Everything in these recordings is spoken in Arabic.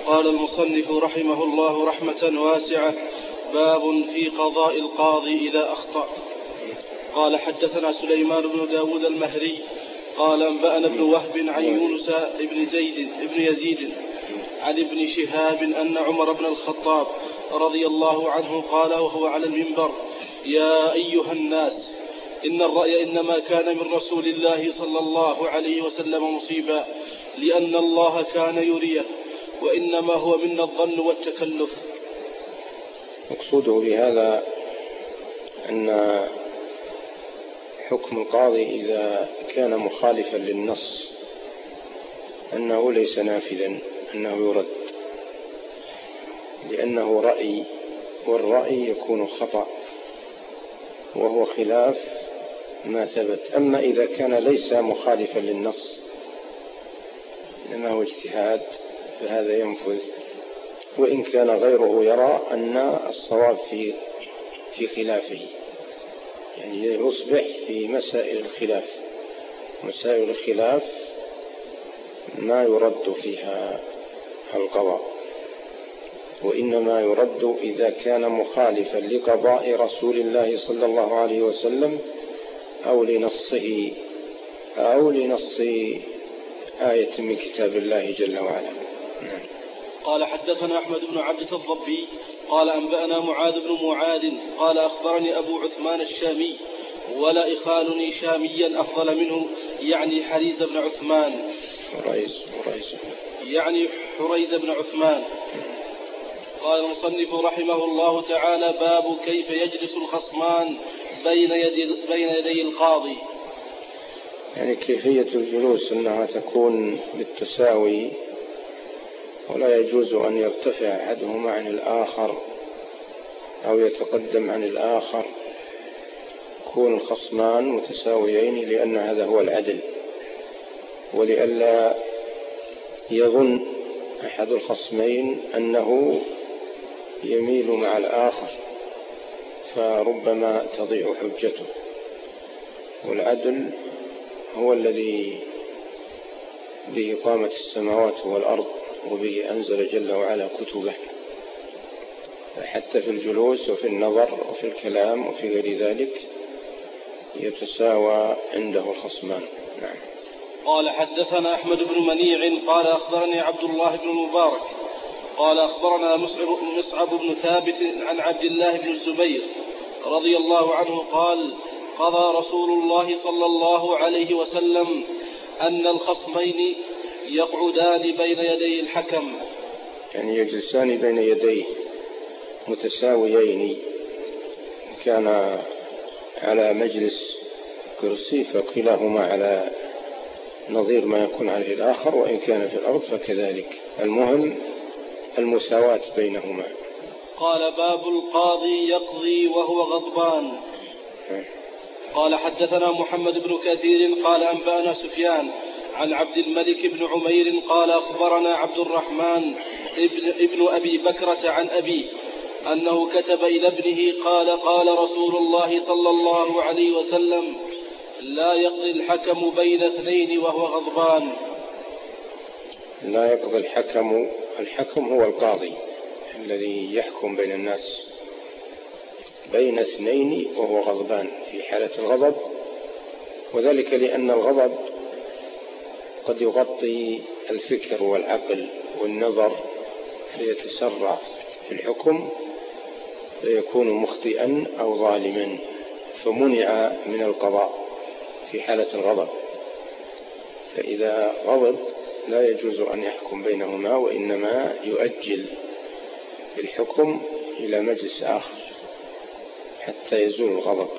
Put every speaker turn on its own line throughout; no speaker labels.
قال المصنف رحمه الله رحمة واسعة: باب في قضاء القاضي إذا أخطأ. قال حدثنا سليمان بن داود المهري قال أنبأنا ابن وهب عن يونس بن يزيد عن ابن شهاب أن عمر بن الخطاب رضي الله عنه قال وهو على المنبر: يا أيها الناس، إن الرأي إنما كان من رسول الله صلى الله عليه وسلم مصيبا، لأن الله كان يريه، وإنما هو منا الظن والتكلف.
مقصوده بهذا أن حكم القاضي إذا كان مخالفا للنص أنه ليس نافذا، أنه يرد، لأنه رأي، والرأي يكون خطأ وهو خلاف ما ثبت. أما إذا كان ليس مخالفا للنص إنما هو اجتهاد فهذا ينفذ، وإن كان غيره يرى أن الصواب في خلافه، يعني يصبح في مسائل الخلاف. مسائل الخلاف ما يرد فيها القضاء، وإنما يرد إذا كان مخالفا لقضاء رسول الله صلى الله عليه وسلم أو لنصه أو لنص آية من كتاب الله جل وعلا.
قال حدثنا أحمد بن عبدة الضبي قال أنبأنا معاذ بن معاذ قال أخبرني أبو عثمان الشامي: ولا إخالني شاميا أفضل منه، يعني حريز بن عثمان، يعني حريز بن عثمان. قال المصنف رحمه الله تعالى: باب كيف يجلس الخصمان بين يدي القاضي.
يعني كيفية الجلوس أنها تكون بالتساوي، ولا يجوز أن يرتفع أحدهما عن الآخر أو يتقدم عن الآخر، يكون الخصمان متساويين، لأن هذا هو العدل، ولئلا يظن أحد الخصمين أنه يميل مع الآخر فربما تضيع حجته. والعدل هو الذي به قامت السماوات والأرض، وبه أنزل جل وعلا كتبه، حتى في الجلوس وفي النظر وفي الكلام وفي غير ذلك يتساوى عنده الخصمان. نعم.
قال حدثنا أحمد بن منيع قال أخبرني عبد الله بن المبارك قال أخبرنا مصعب بن ثابت عن عبد الله بن الزبير رضي الله عنه قال: قضى رسول الله صلى الله عليه وسلم أن الخصمين يقعدان بين يدي الحكم،
يعني يجلسان بين يديه متساويين، كان على مجلس كرسي فكلاهما على نظير ما يكون عليه الآخر، وإن كان في الأرض فكذلك، المهم المساواة بينهما.
قال: باب القاضي يقضي وهو غضبان. قال حدثنا محمد بن كثير قال أنبأنا سفيان عن عبد الملك بن عمير قال أخبرنا عبد الرحمن ابن أبي بكرة عن أبيه أنه كتب إلى ابنه قال: قال رسول الله صلى الله عليه وسلم: لا يقضي الحكم بين اثنين وهو غضبان.
لا يقضي الحكم هو القاضي الذي يحكم بين الناس بين اثنين وهو غضبان في حالة الغضب، وذلك لأن الغضب قد يغطي الفكر والعقل والنظر فيتسرع في الحكم فيكون مخطئا أو ظالما، فمنع من القضاء في حالة الغضب. فإذا غضب لا يجوز أن يحكم بينهما، وإنما يؤجل الحكم إلى مجلس آخر حتى يزول الغضب.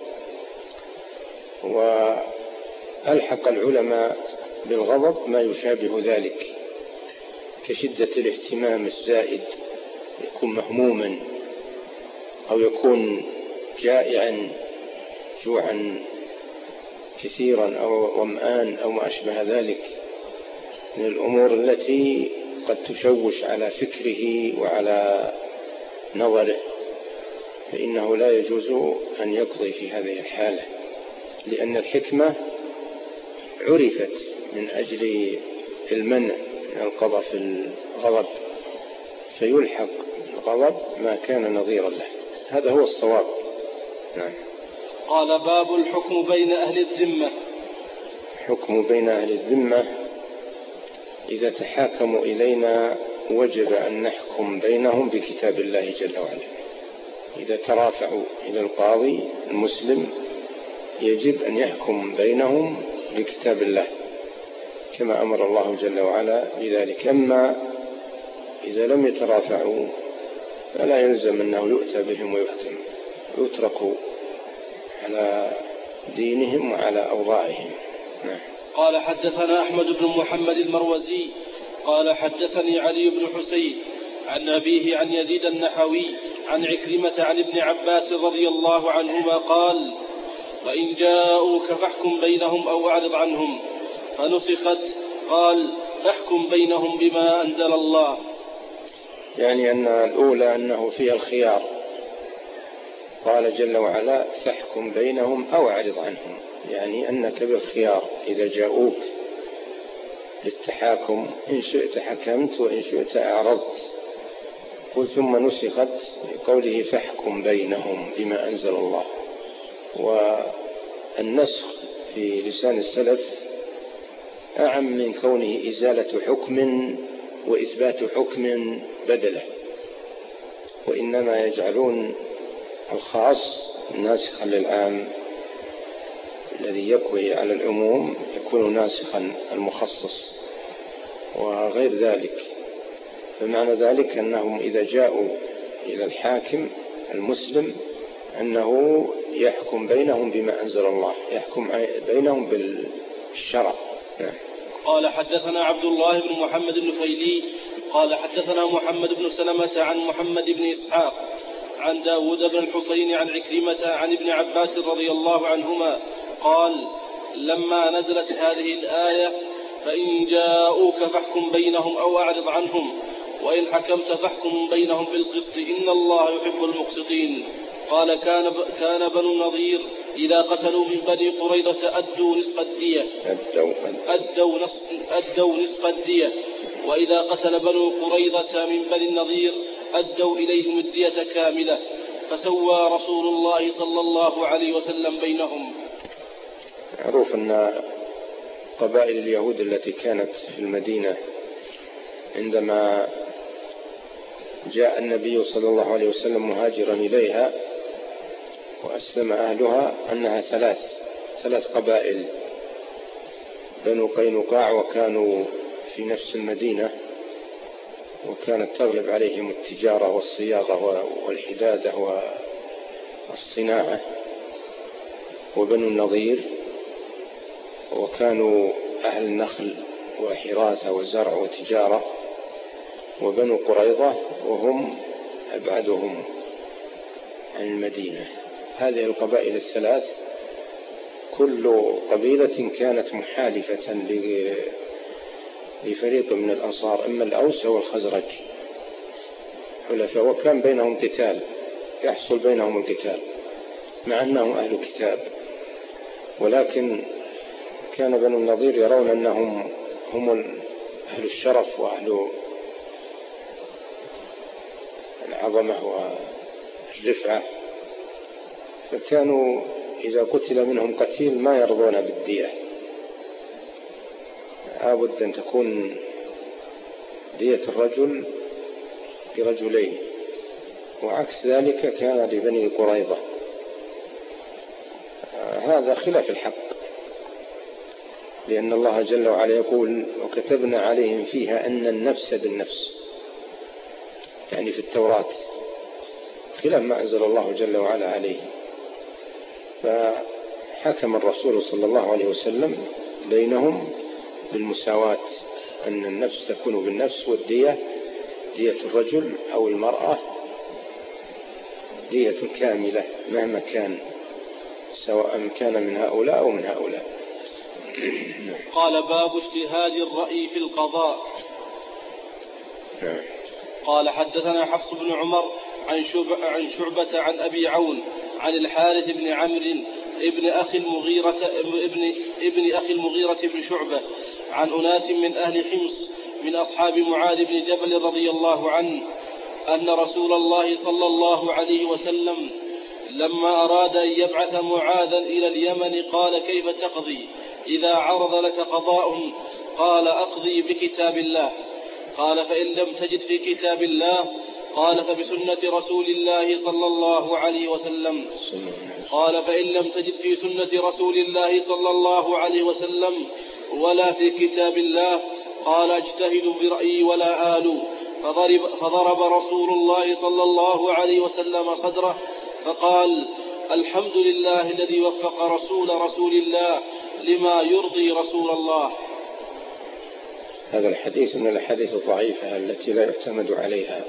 وألحق العلماء بالغضب ما يشابه ذلك، كشدة الاهتمام الزائد، يكون مهموما أو يكون جائعا جوعا كثيرا أو ظمآن أو ما أشبه ذلك من الأمور التي قد تشوش على فكره وعلى نظره، فإنه لا يجوز أن يقضي في هذه الحالة، لأن الحكمة عرفت من أجل المنع من القضاء في الغضب، فيلحق الغضب ما كان نظيرا له. هذا هو الصواب. نعم.
قال باب الحكم بين أهل الذمة.
حكم بين أهل الذمة: إذا تحاكموا إلينا وجب أن نحكم بينهم بكتاب الله جل وعلا. إذا ترافعوا إلى القاضي المسلم يجب أن يحكم بينهم بكتاب الله كما أمر الله جل وعلا بذلك. أما إذا لم يترافعوا فلا يلزم أنه يؤتى بهم ويحكم، يتركوا على دينهم وعلى أوضاعهم. نعم.
قال حدثنا أحمد بن محمد المروزي قال حدثني علي بن حسين عن أبيه عن يزيد النحوي عن عكرمة عن ابن عباس رضي الله عنهما قال: فإن جاءوك فاحكم بينهم أو أعرض عنهم. فنسخت قال: فاحكم بينهم بما أنزل الله.
يعني أن الأولى أنه فيها الخيار، قال جل وعلا: فاحكم بينهم أو أعرض عنهم، يعني أنك بالخيار إذا جاءوك للتحاكم، إن شئت حكمت وإن شئت أعرضت. ثم نسخت بقوله: فاحكم بينهم بما أنزل الله. والنسخ في لسان السلف أعم من كونه إزالة حكم وإثبات حكم بدله، وإنما يجعلون الخاص ناسخا للعام، الذي يقوي على العموم يكون ناسخا المخصص وغير ذلك. فمعنى ذلك أنهم إذا جاءوا إلى الحاكم المسلم أنه يحكم بينهم بما أنزل الله، يحكم بينهم بالشرع.
قال حدثنا عبد الله بن محمد النفيلي قال حدثنا محمد بن سلمة عن محمد بن إسحاق عن داود بن الحسين عن عكرمة عن ابن عباس رضي الله عنهما قال: لما نزلت هذه الآية: فإن جاءوك فاحكم بينهم أو أعرض عنهم، وإن حكمت فاحكم بينهم بالقسط إن الله يحب المقسطين. قال: كان بنو النضير إذا قتلوا من بني قريظة أدوا نصف الدية، وإذا قتل بنو قريظة من بني النضير أدوا إليهم الدية كاملة، فسوى رسول الله صلى الله عليه وسلم بينهم.
معروف أن قبائل اليهود التي كانت في المدينة عندما جاء النبي صلى الله عليه وسلم مهاجرا إليها وأسلم أهلها أنها ثلاث قبائل: بنو قينقاع، وكانوا في نفس المدينة وكانت تغلب عليهم التجارة والصياغة والحدادة والصناعة، وبنو النضير وكانوا أهل النخل وحراثة وزرع وتجارة، وبنو قريظة وهم أبعدهم عن المدينة. هذه القبائل الثلاث كل قبيلة كانت محالفة لفريق من الأنصار، إما الأوس أو الخزرج حلفاء، وكان بينهم قتال، يحصل بينهم القتال مع أنهم أهل كتاب، ولكن كان بنو النضير يرون أنهم هم أهل الشرف وأهل العظمة والرفعة، فكانوا إذا قتل منهم قتيل ما يرضون بالدية، لابد أن تكون دية الرجل برجلين، وعكس ذلك كان لبني قريظة. هذا خلاف الحق، لأن الله جل وعلا يقول: وكتبنا عليهم فيها أن النفس بالنفس، يعني في التوراة، خلاف ما أنزل الله جل وعلا عليه. فحكم الرسول صلى الله عليه وسلم بينهم بالمساواة، أن النفس تكون بالنفس، والدية دية الرجل أو المرأة دية كاملة مهما كان، سواء كان من هؤلاء أو من هؤلاء.
قال: باب اجتهاد الرأي في القضاء. قال حدثنا حفص بن عمر عن شعبة عن أبي عون عن الحارث بن عمرو ابن أخي المغيرة بن شعبة عن أناس من أهل حمص من أصحاب معاذ بن جبل رضي الله عنه أن رسول الله صلى الله عليه وسلم لما أراد أن يبعث معاذا إلى اليمن قال: كيف تقضي إذا عرض لك قضاء؟ قال: أقضي بكتاب الله. قال: فإن لم تجد في كتاب الله؟ قال: فبسنة رسول الله صلى الله عليه وسلم. قال: فإن لم تجد في سنة رسول الله صلى الله عليه وسلم ولا في كتاب الله؟ قال: اجتهد برأيي ولا آل. فضرب رسول الله صلى الله عليه وسلم صدره فقال: الحمد لله الذي وفق رسول الله لما يرضي رسول الله.
هذا الحديث من الأحاديث الضعيفة التي لا يعتمد عليها،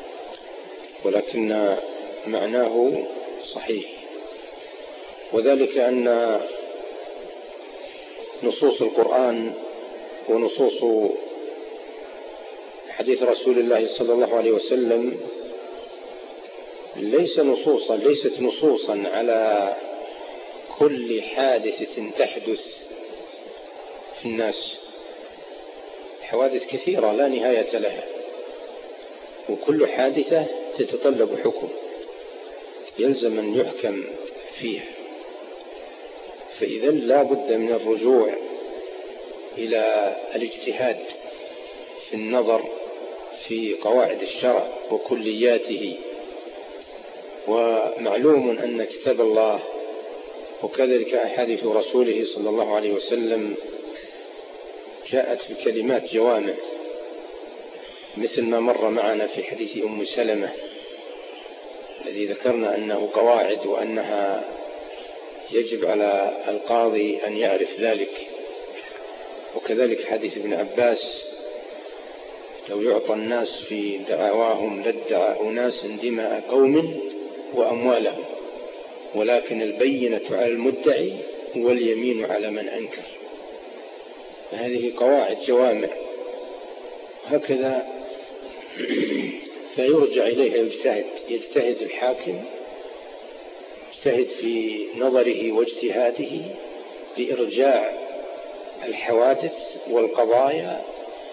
ولكن معناه صحيح، وذلك أن نصوص القرآن ونصوص حديث رسول الله صلى الله عليه وسلم ليست نصوصا على كل حادثة تحدث في الناس. حوادث كثيرة لا نهاية لها، وكل حادثة تتطلب حكم يلزم أن يحكم فيها، فإذا لا بد من الرجوع إلى الاجتهاد في النظر في قواعد الشرع وكلياته. ومعلوم أن كتاب الله وكذلك أحاديث رسوله صلى الله عليه وسلم جاءت بكلمات جوامع، مثل ما مر معنا في حديث أم سلمة الذي ذكرنا أنه قواعد وأنها يجب على القاضي أن يعرف ذلك. وكذلك حديث ابن عباس: لو يعطى الناس في دعواهم لادعى أناس دماء قوم وأموالهم، ولكن البينة على المدعي واليمين على من أنكر. هذه قواعد جوامع هكذا، فيرجع إليها يجتهد الحاكم، يجتهد في نظره واجتهاده لإرجاع الحوادث والقضايا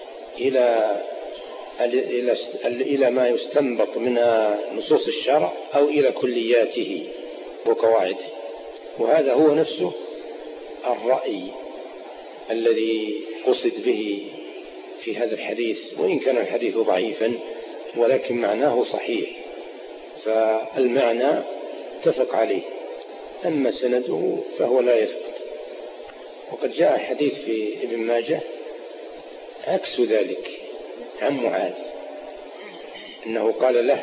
إلى ما يستنبط من نصوص الشرع أو إلى كلياته وقواعده. وهذا هو نفسه الرأي الذي قصد به في هذا الحديث، وإن كان الحديث ضعيفا ولكن معناه صحيح، فالمعنى اتفق عليه، أما سنده فهو لا يثبت. وقد جاء حديث في ابن ماجه عكس ذلك عن معاذ، إنه قال له: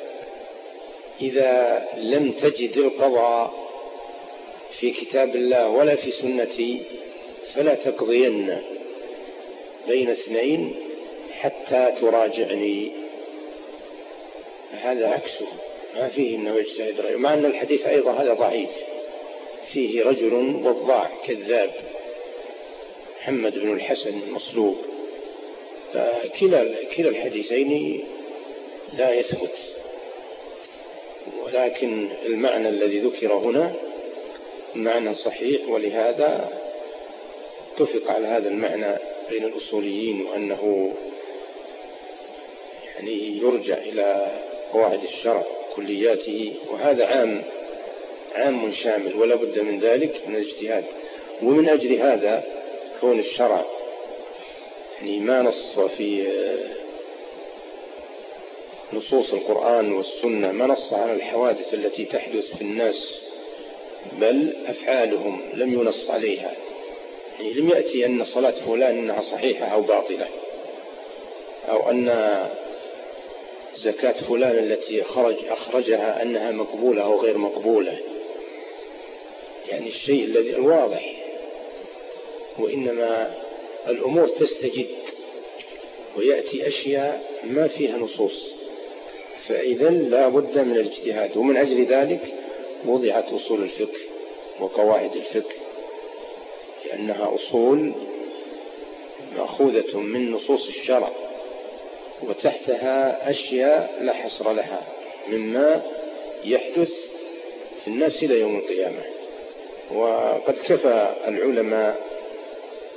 إذا لم تجد القضاء في كتاب الله ولا في سنتي فلا تقضين بين اثنين حتى تراجعني. هذا عكسه، ما فيه أنه يجتهد رأيه، مع أن الحديث أيضا هذا ضعيف، فيه رجل وضاع كذاب محمد بن الحسن مصلوب، فكلا الحديثين لا يثبت. ولكن المعنى الذي ذكر هنا معنى صحيح، ولهذا اتفق على هذا المعنى بين الأصوليين، وأنه يعني يرجع إلى قواعد الشرع كلياته، وهذا عام شامل ولا بد من ذلك من الاجتهاد. ومن أجل هذا كون الشرع يعني ما نص في نصوص القرآن والسنة، ما نص على الحوادث التي تحدث في الناس، بل أفعالهم لم ينص عليها. يعني لم يأتي أن صلاة فلان أنها صحيحة أو باطلة، أو أن زكاة فلان التي أخرجها أنها مقبولة أو غير مقبولة، يعني الشيء الذي الواضح. وإنما الأمور تستجد ويأتي أشياء ما فيها نصوص، فإذا لا بد من الاجتهاد. ومن أجل ذلك وضعت أصول الفقه وقواعد الفقه، لأنها أصول مأخوذة من نصوص الشرع، وتحتها أشياء لا حصر لها مما يحدث في الناس إلى يوم القيامة. وقد كفى العلماء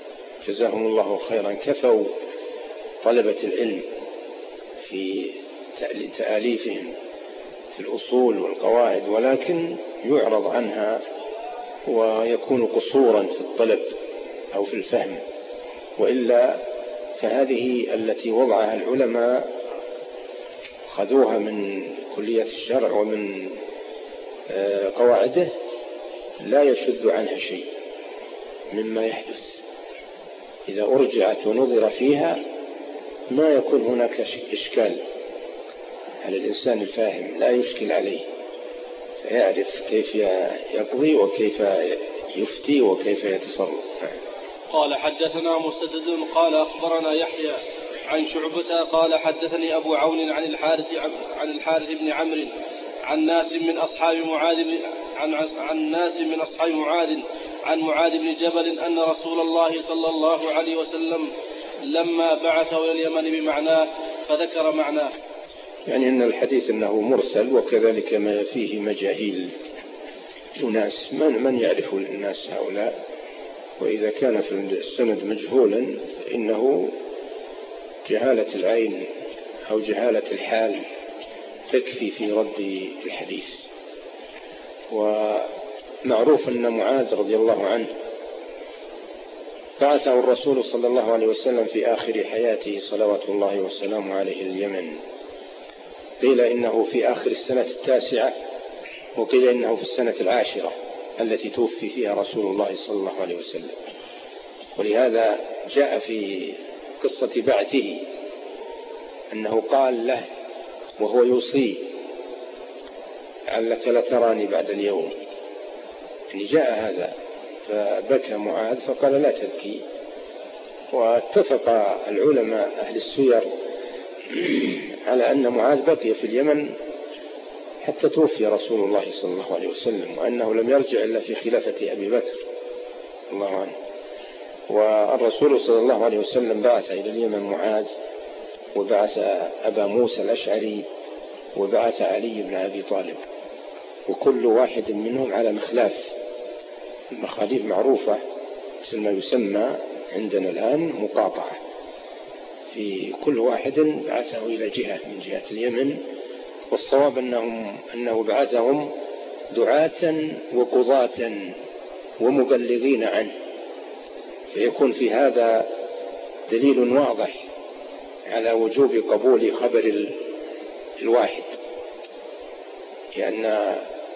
جزاهم الله خيرا، كفوا طلبة العلم في لتأليفهم في الأصول والقواعد، ولكن يعرض عنها ويكون قصورا في الطلب أو في الفهم. وإلا فهذه التي وضعها العلماء خذوها من كلية الشرع ومن قواعده لا يشذ عنها شيء مما يحدث. إذا أرجعت ونظر فيها ما يكون هناك إشكال على الإنسان الفاهم، لا يشكل عليه، فيعرف كيف يقضي وكيف يفتي وكيف يتصرف.
قال حدثنا مسدد قال أخبرنا يحيى عن شعبة قال حدثني أبو عون عن الحارث بن عمرو عن ناس من أصحاب معاذ عن معاذ بن جبل أن رسول الله صلى الله عليه وسلم لما بعثه إلى اليمن بمعناه فذكر معناه.
يعني أن الحديث أنه مرسل، وكذلك ما فيه مجاهيل أناس من يعرف الناس هؤلاء، وإذا كان في السند مجهولا فإنه جهالة العين أو جهالة الحال تكفي في رد الحديث. ومعروف أن معاذ رضي الله عنه بعثه الرسول صلى الله عليه وسلم في آخر حياته صلوات الله وسلامه عليه اليمن. قيل إنه في آخر السنة 9، وقيل إنه في السنة 10 التي توفي فيها رسول الله صلى الله عليه وسلم. ولهذا جاء في قصة بعثه أنه قال له وهو يوصي لعلك لتراني بعد اليوم، يعني جاء هذا فبكى معاذ فقال لا تبكي. واتفق العلماء أهل السير على أن معاذ بقي في اليمن حتى توفي رسول الله صلى الله عليه وسلم، وأنه لم يرجع إلا في خلافة أبي بكر الله عنه. والرسول صلى الله عليه وسلم بعث إلى اليمن معاذ، وبعث أبا موسى الأشعري، وبعث علي بن أبي طالب، وكل واحد منهم على مخلاف. المخاليف معروفة مثل ما يسمى عندنا الآن مقاطعة، في كل واحد بعثه إلى جهة من جهة اليمن. والصواب أنه بعثهم دعاة وقضاة ومبلغين عنه، فيكون في هذا دليل واضح على وجوب قبول خبر الواحد، لأن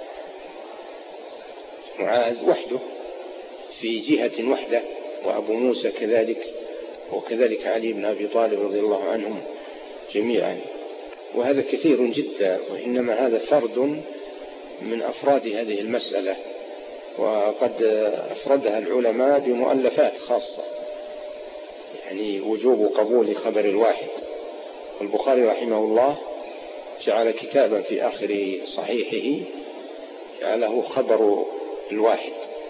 معاذ وحده في جهة وحدة، وأبو موسى كذلك، وكذلك علي بن أبي طالب رضي الله عنهم جميعا. وهذا كثير جدا، وإنما هذا فرد من أفراد هذه المسألة، وقد أفردها العلماء بمؤلفات خاصة، يعني وجوب قبول خبر الواحد. والبخاري رحمه الله جعل كتابا في آخر صحيحه جعله خبر الواحد،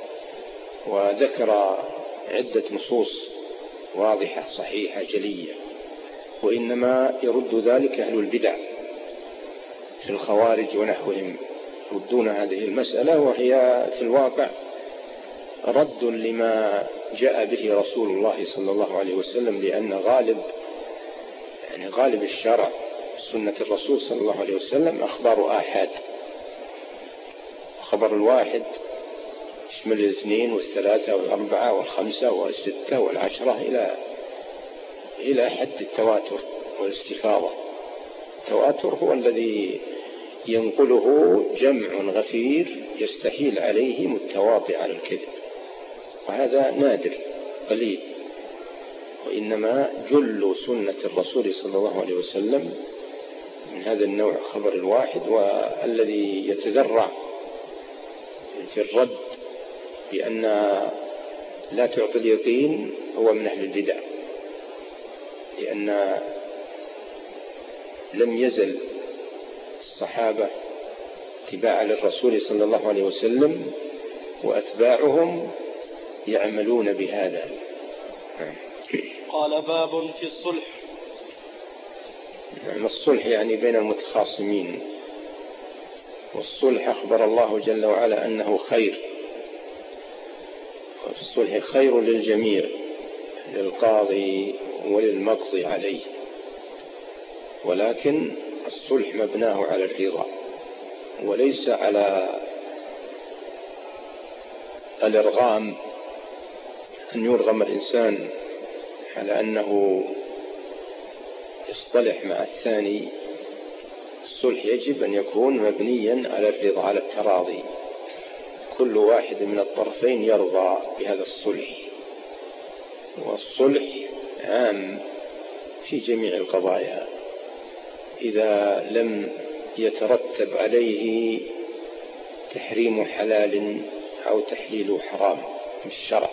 وذكر عدة نصوص واضحة صحيحة جلية. وإنما يرد ذلك أهل البدع في الخوارج ونحوهم، يردون هذه المسألة، وهي في الواقع رد لما جاء به رسول الله صلى الله عليه وسلم، لأن غالب الشرع سنة الرسول صلى الله عليه وسلم أخبار آحاد. خبر الواحد يشمل 2 و3 و4 و5 و6 و10 إلى حد التواتر والاستفاضة. التواتر هو الذي ينقله جمع غفير يستحيل عليه متواطئ على الكذب، وهذا نادر قليل. وإنما جل سنة الرسول صلى الله عليه وسلم من هذا النوع خبر الواحد. والذي يتذرع في الرد بأن لا تعطي اليقين هو من أهل البدع، لأن لم يزل الصحابة اتباعا للرسول صلى الله عليه وسلم وأتباعهم يعملون بهذا.
قال باب في الصلح.
الصلح يعني بين المتخاصمين، والصلح أخبر الله جل وعلا أنه خير، والصلح خير للجميع، للقاضي وللمقضي عليه. ولكن الصلح مبناه على الرضا وليس على الإرغام، أن يرغم الإنسان على أنه يصطلح مع الثاني. الصلح يجب أن يكون مبنيا على الرضا، على التراضي، كل واحد من الطرفين يرضى بهذا الصلح. والصلح عام في جميع القضايا إذا لم يترتب عليه تحريم حلال أو تحليل حرام بالشرع.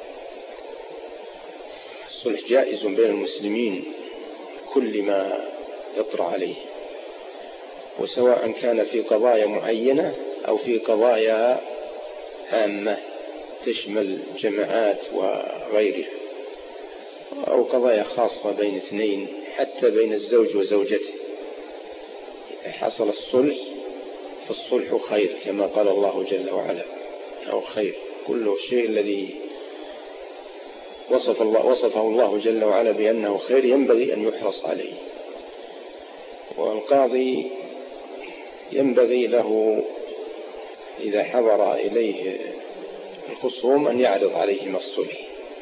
الصلح جائز بين المسلمين كل ما يطرأ عليه، وسواء كان في قضايا معينة أو في قضايا عامة تشمل جماعات وغيرها، أو قضايا خاصة بين اثنين، حتى بين الزوج وزوجته. إذا حصل الصلح فالصلح خير كما قال الله جل وعلا، أو خير. كل شيء الذي وصفه الله جل وعلا بأنه خير ينبغي أن يحرص عليه. والقاضي ينبغي له إذا حضر إليه الخصوم أن يعرض عليهم الصلح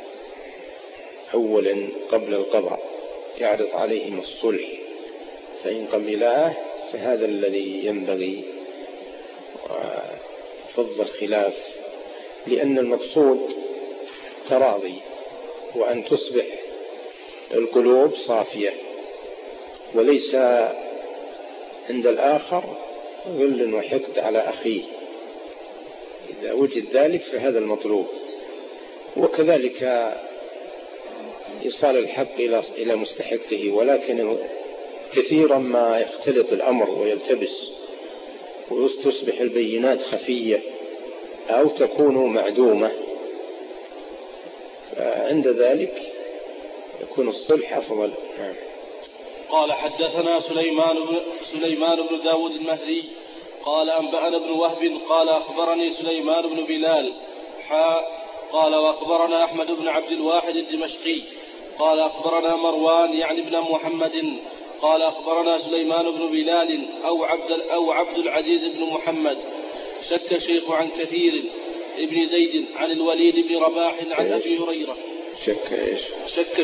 أولا قبل القضاء، يعرض عليهم الصلح، فإن قبلاه فهذا الذي ينبغي فض الخلاف، لأن المقصود تراضي وأن تصبح القلوب صافية، وليس عند الآخر غل وحقد على أخيه. إذا وجد ذلك فهذا المطلوب. وكذلك إيصال الحق إلى مستحقه، ولكن كثيرا ما يختلط الأمر ويلتبس وتصبح البينات خفية أو تكون معدومة، فعند ذلك يكون الصلح أفضل.
قال حدثنا سليمان بن داود المهري قال أنبأنا ابن وهب قال أخبرني سليمان بن بلال قال وأخبرنا أحمد بن عبد الواحد الدمشقي قال أخبرنا مروان يعني ابن محمد قال أخبرنا سليمان بن بلال أو عبد العزيز بن محمد. شك الشيخ عن كثير ابن زيد عن الوليد بن رباح عن أبي هريرة. شك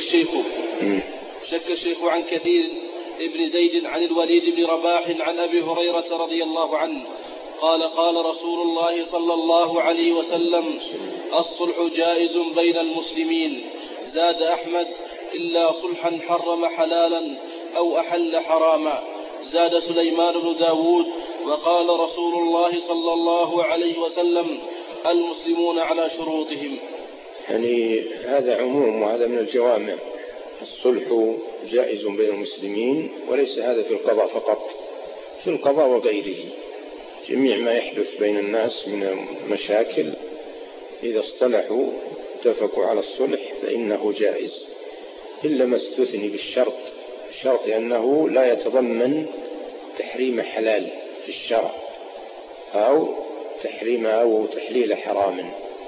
الشيخ عن كثير ابن زيد عن الوليد بن رباح عن أبي هريرة رضي الله عنه قال قال رسول الله صلى الله عليه وسلم الصلح جائز بين المسلمين. زاد أحمد إلا صلحا حرم حلالا أو أحل حراما. زاد سليمان بن داود وقال رسول الله صلى الله عليه وسلم المسلمون على شروطهم.
يعني هذا عموم وهذا من الجوامع. الصلح جائز بين المسلمين، وليس هذا في القضاء فقط، في القضاء وغيره. جميع ما يحدث بين الناس من مشاكل إذا اصطلحوا اتفقوا على الصلح فإنه جائز، إلا ما استثني بالشرط، شرط أنه لا يتضمن تحريم حلال في الشرع أو تحريم أو تحليل حرام.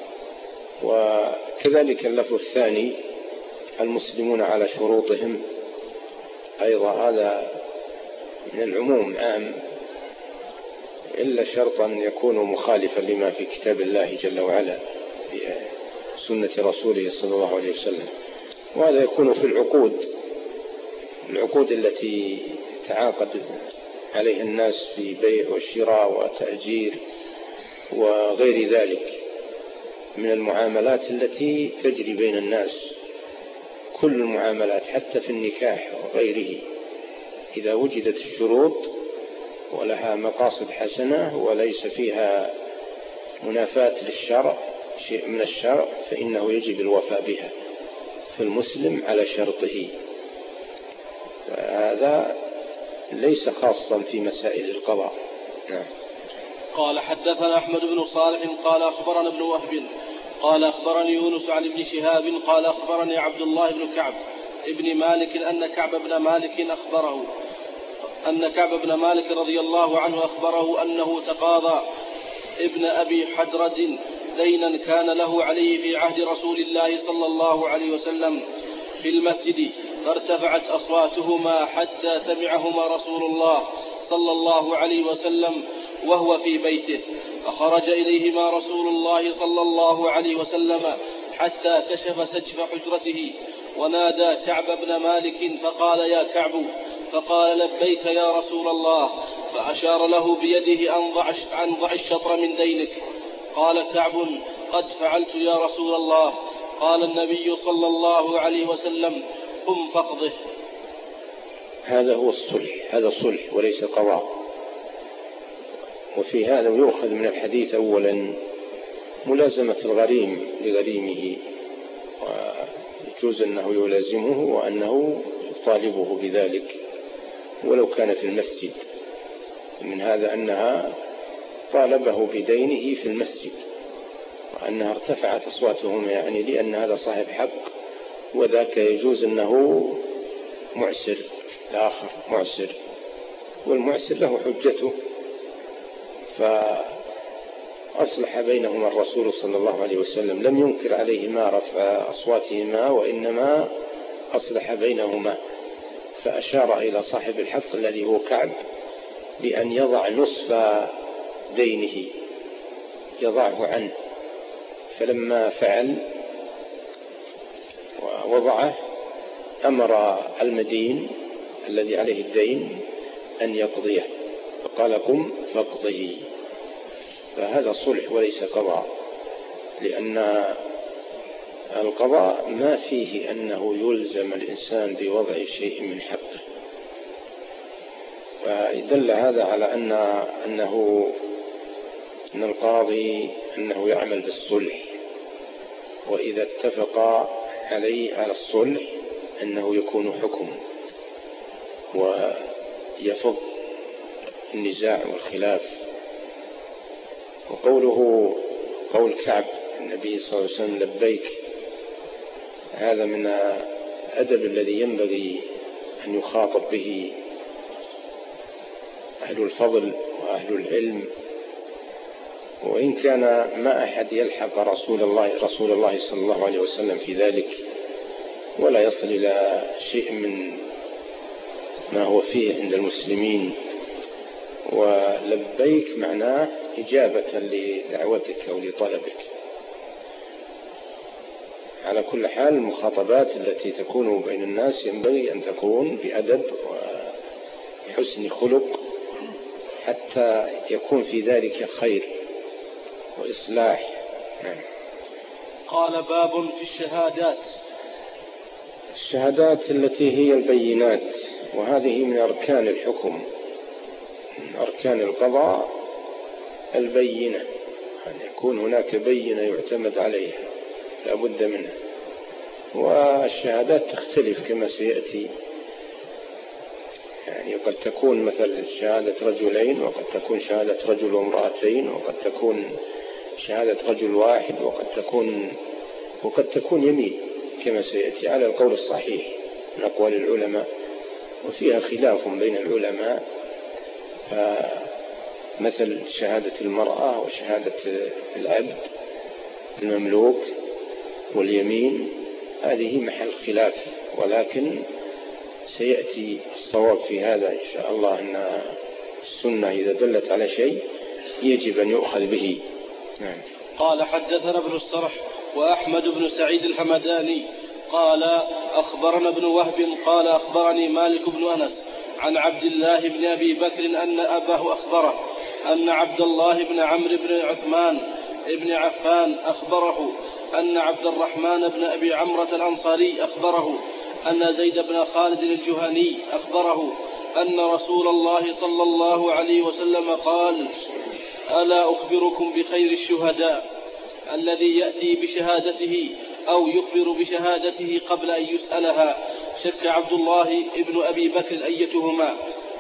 وكذلك اللفظ الثاني المسلمون على شروطهم أيضا هذا من العموم عام، إلا شرطا يكون مخالفا لما في كتاب الله جل وعلا في سنة رسوله صلى الله عليه وسلم. وهذا يكون في العقود التي تعاقد عليها الناس في بيع وشراء وتأجير وغير ذلك من المعاملات التي تجري بين الناس. كل المعاملات حتى في النكاح وغيره إذا وجدت الشروط ولها مقاصد حسنة وليس فيها منافاة للشرع شيء من الشرع فإنه يجب الوفاء بها، فالمسلم على شرطه. فهذا ليس خاصا في مسائل القضاء. نعم.
قال حدثنا أحمد بن صالح قال أخبرنا ابن وهب قال أخبرني يونس عن ابن شهاب قال أخبرني عبد الله بن كعب ابن مالك أن كعب بن مالك رضي الله عنه أخبره أنه تقاضى ابن أبي حدرد دينا كان له عليه في عهد رسول الله صلى الله عليه وسلم في المسجد فارتفعت أصواتهما حتى سمعهما رسول الله صلى الله عليه وسلم وهو في بيته، فخرج إليهما رسول الله صلى الله عليه وسلم حتى كشف سجف حجرته ونادى كعب بن مالك فقال: يا كعب. فقال: لبيك يا رسول الله. فأشار له بيده أن ضع الشطر من دينك. قال كعب: قد فعلت يا رسول الله. قال النبي صلى الله عليه وسلم: قم فاقضه.
هذا هو الصلح، هذا صلح وليس قضاء. وفي هذا يؤخذ من الحديث أولا ملازمة الغريم لغريمه، ويجوز أنه يلازمه وأنه يطالبه بذلك ولو كان في المسجد. من هذا أنها طالبه بدينه في المسجد، وأنها ارتفعت أصواتهم يعني لأن هذا صاحب حق وذاك يجوز أنه معسر، الآخر معسر، والمعسر له حجته. فأصلح بينهما الرسول صلى الله عليه وسلم، لم ينكر عليهما رفع أصواتهما وإنما أصلح بينهما، فأشار إلى صاحب الحق الذي هو كعب بأن يضع نصف دينه، يضعه عنه. فلما فعل ووضعه أمر المدين الذي عليه الدين أن يقضيه، فقال: قم فاقضه. فهذا صلح وليس قضاء، لأن القضاء ما فيه أنه يلزم الإنسان بوضع شيء من حقه. فدل هذا على أن القاضي أنه يعمل بالصلح، وإذا اتفق على الصلح أنه يكون حكم ويفض النزاع والخلاف. وقوله قول كعب النبي صلى الله عليه وسلم: لبيك، هذا من الأدب الذي ينبغي أن يخاطب به أهل الفضل وأهل العلم. وإن كان ما أحد يلحق رسول الله صلى الله عليه وسلم في ذلك ولا يصل إلى شيء من ما هو فيه عند المسلمين. ولبيك معناه إجابة لدعوتك أو لطلبك. على كل حال المخاطبات التي تكون بين الناس ينبغي أن تكون بأدب وحسن خلق حتى يكون في ذلك خير وإصلاح.
قال: باب في الشهادات.
الشهادات التي هي البينات، وهذه من أركان الحكم، من أركان القضاء البينة، أن يكون هناك بينة يعتمد عليها لا بد منها. والشهادات تختلف كما سيأتي، يعني قد تكون مثل شهادة رجلين، وقد تكون شهادة رجل وامرأتين، وقد تكون شهادة رجل واحد، وقد تكون يمين كما سيأتي على القول الصحيح من أقوال العلماء، وفيها خلاف بين العلماء. مثل شهادة المرأة وشهادة العبد المملوك واليمين هذه محل خلاف، ولكن سيأتي الصواب في هذا إن شاء الله، أن السنة إذا دلت على شيء يجب أن يؤخذ به. نعم.
قال: حدثنا ابن الصرح وأحمد بن سعيد الحمداني قال: أخبرنا ابن وهب قال: أخبرني مالك بن أنس عن عبد الله بن أبي بكر أن أباه أخبره أن عبد الله بن عمرو بن عثمان بن عفان أخبره أن عبد الرحمن بن أبي عمرة الأنصاري أخبره أن زيد بن خالد الجهني أخبره أن رسول الله صلى الله عليه وسلم قال: ألا أخبركم بخير الشهداء الذي يأتي بشهادته أو يخبر بشهادته قبل أن يسألها؟ شك عبد الله بن أبي بكر أيتهما.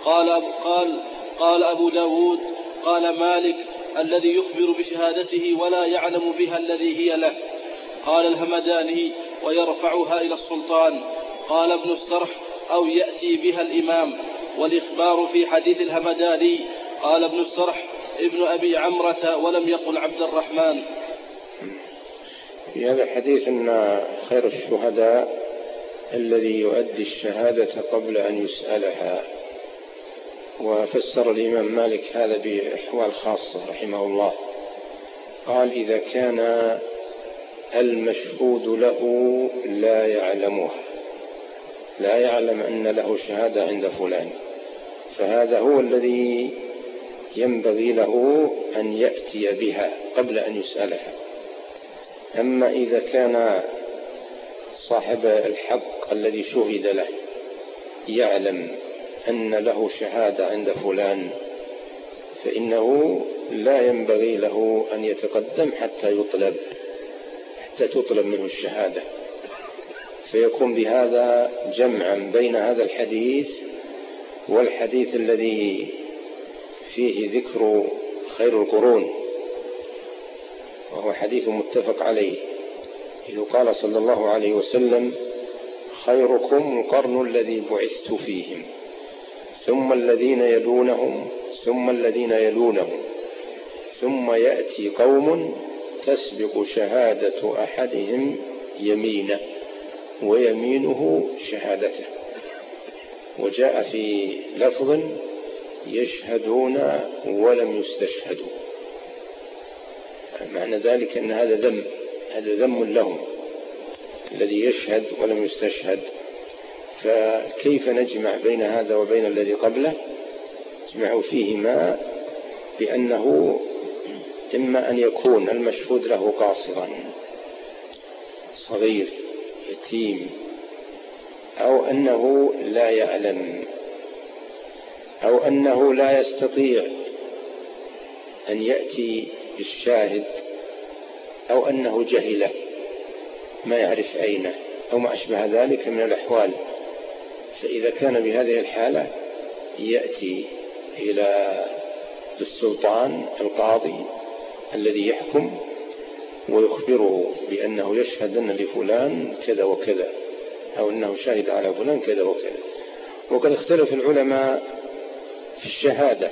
قال أبو داود: قال مالك: الذي يخبر بشهادته ولا يعلم بها الذي هي له. قال الهمداني: ويرفعها إلى السلطان. قال ابن السرح: أو يأتي بها الإمام. والإخبار في حديث الهمداني قال ابن السرح: ابن أبي عمرة، ولم يقل عبد الرحمن.
في هذا الحديث أن خير الشهداء الذي يؤدي الشهادة قبل أن يسألها. وفسر الإمام مالك هذا بأحوال خاصة رحمه الله، قال إذا كان المشهود له لا يعلمها، لا يعلم أن له شهادة عند فلان، فهذا هو الذي ينبغي له أن يأتي بها قبل أن يسألها. أما إذا كان صاحب الحق الذي شهد له يعلم أن له شهادة عند فلان، فإنه لا ينبغي له أن يتقدم حتى تطلب منه الشهادة. فيكون بهذا جمعا بين هذا الحديث والحديث الذي فيه ذكر خير القرون، وهو حديث متفق عليه، إذ قال صلى الله عليه وسلم: خيركم القرن الذي بعثت فيهم، ثم الذين يلونهم، ثم الذين يلونهم، ثم يأتي قوم تسبق شهادة أحدهم يمينه ويمينه شهادته. وجاء في لفظ: يشهدون ولم يستشهدوا. معنى ذلك أن هذا ذم لهم، الذي يشهد ولم يستشهد. فكيف نجمع بين هذا وبين الذي قبله؟ نجمع فيهما بأنه إما أن يكون المشهود له قاصرا صغير يتيم، أو أنه لا يعلم، أو أنه لا يستطيع أن يأتي بالشاهد، أو أنه جهل ما يعرف أين، أو ما أشبه ذلك من الأحوال. فإذا كان بهذه الحالة يأتي إلى السلطان القاضي الذي يحكم ويخبره بأنه يشهد أن لفلان كذا وكذا، أو أنه شاهد على فلان كذا وكذا. وقد اختلف العلماء في الشهادة،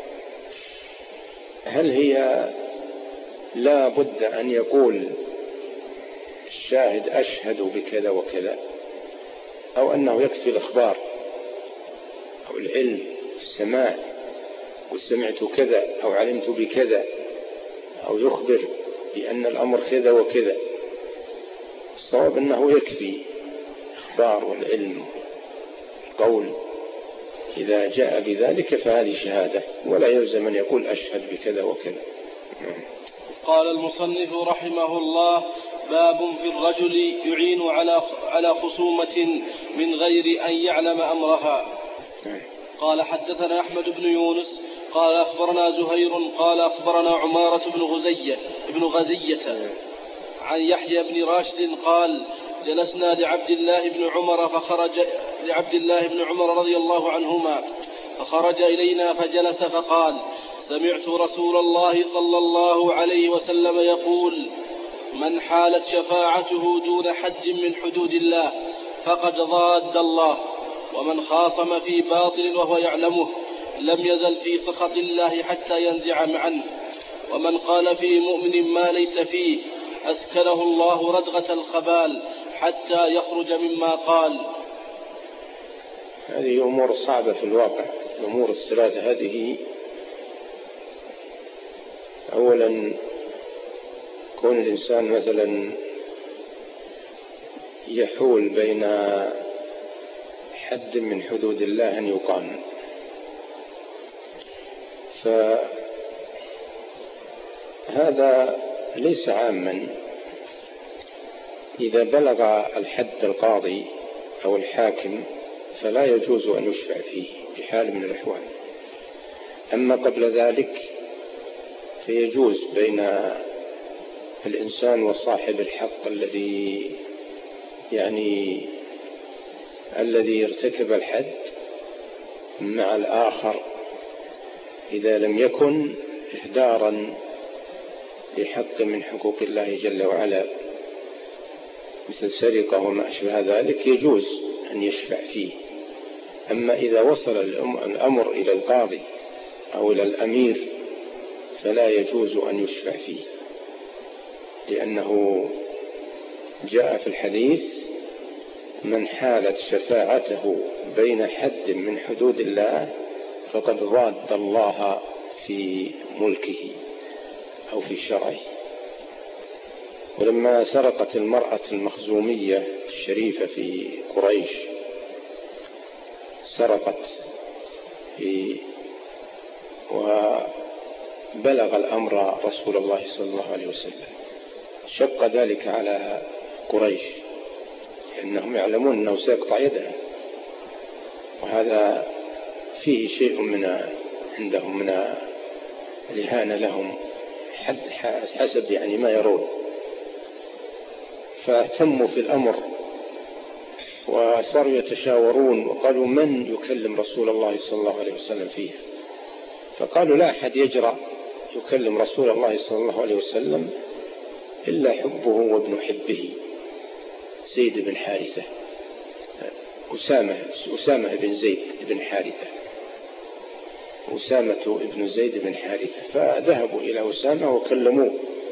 هل هي لا بد أن يقول الشاهد أشهد بكذا وكذا، أو أنه يكفي الإخبار أو العلم السماع، وسمعت كذا أو علمت بكذا، أو يخبر بأن الأمر كذا وكذا؟ الصواب أنه يكفي الإخبار والعلم القول، إذا جاء بذلك فهذه شهادة، ولا يلزم أن يقول أشهد بكذا وكذا.
قال المصنف رحمه الله: باب في الرجل يعين على خصومة من غير أن يعلم أمرها. قال حدثنا أحمد بن يونس قال أخبرنا زهير قال أخبرنا عمارة بن غزية عن يحيى بن راشد قال: جلسنا لعبد الله بن عمر رضي الله عنهما، فخرج إلينا فجلس فقال: سمعت رسول الله صلى الله عليه وسلم يقول: من حالت شفاعته دون حد من حدود الله فقد ضاد الله، ومن خاصم في باطل وهو يعلمه لم يزل في سخط الله حتى ينزع عنه، ومن قال في مؤمن ما ليس فيه أسكنه الله ردغة الخبال حتى يخرج مما قال.
هذه أمور صعبة في الواقع. الأمور الثلاثة هذه: أولا كون الإنسان مثلا يحول بين حد من حدود الله أن يقام، فهذا ليس عاما. إذا بلغ الحد القاضي أو الحاكم فلا يجوز أن يشفع فيه بحال من الأحوال. أما قبل ذلك فيجوز بين الإنسان وصاحب الحق الذي ارتكب الحد مع الآخر، إذا لم يكن إهدارا لحق من حقوق الله جل وعلا مثل سرقة وما أشبه ذلك، يجوز أن يشفع فيه. أما إذا وصل الأمر إلى القاضي أو إلى الأمير فلا يجوز أن يشفع فيه، لأنه جاء في الحديث: من حالت شفاعته بين حد من حدود الله فقد ضاد الله في ملكه أو في شرعه. ولما سرقت المرأة المخزومية الشريفة في قريش، سرقت وبلغ الأمر رسول الله صلى الله عليه وسلم، شق ذلك على قريش لأنهم يعلمون أنه سيقطع يدها، وهذا فيه شيء من عندهم من الإهانة لهم حسب يعني ما يرون. فاهتموا في الأمر وصاروا يتشاورون وقالوا من يكلم رسول الله صلى الله عليه وسلم فيه، فقالوا لا أحد يجرأ يكلم رسول الله صلى الله عليه وسلم إلا حبه وابن حبه زيد بن حارثة، أسامة بن زيد بن حارثة، أسامة ابن زيد بن حارثة. فذهبوا إلى أسامة وكلموه،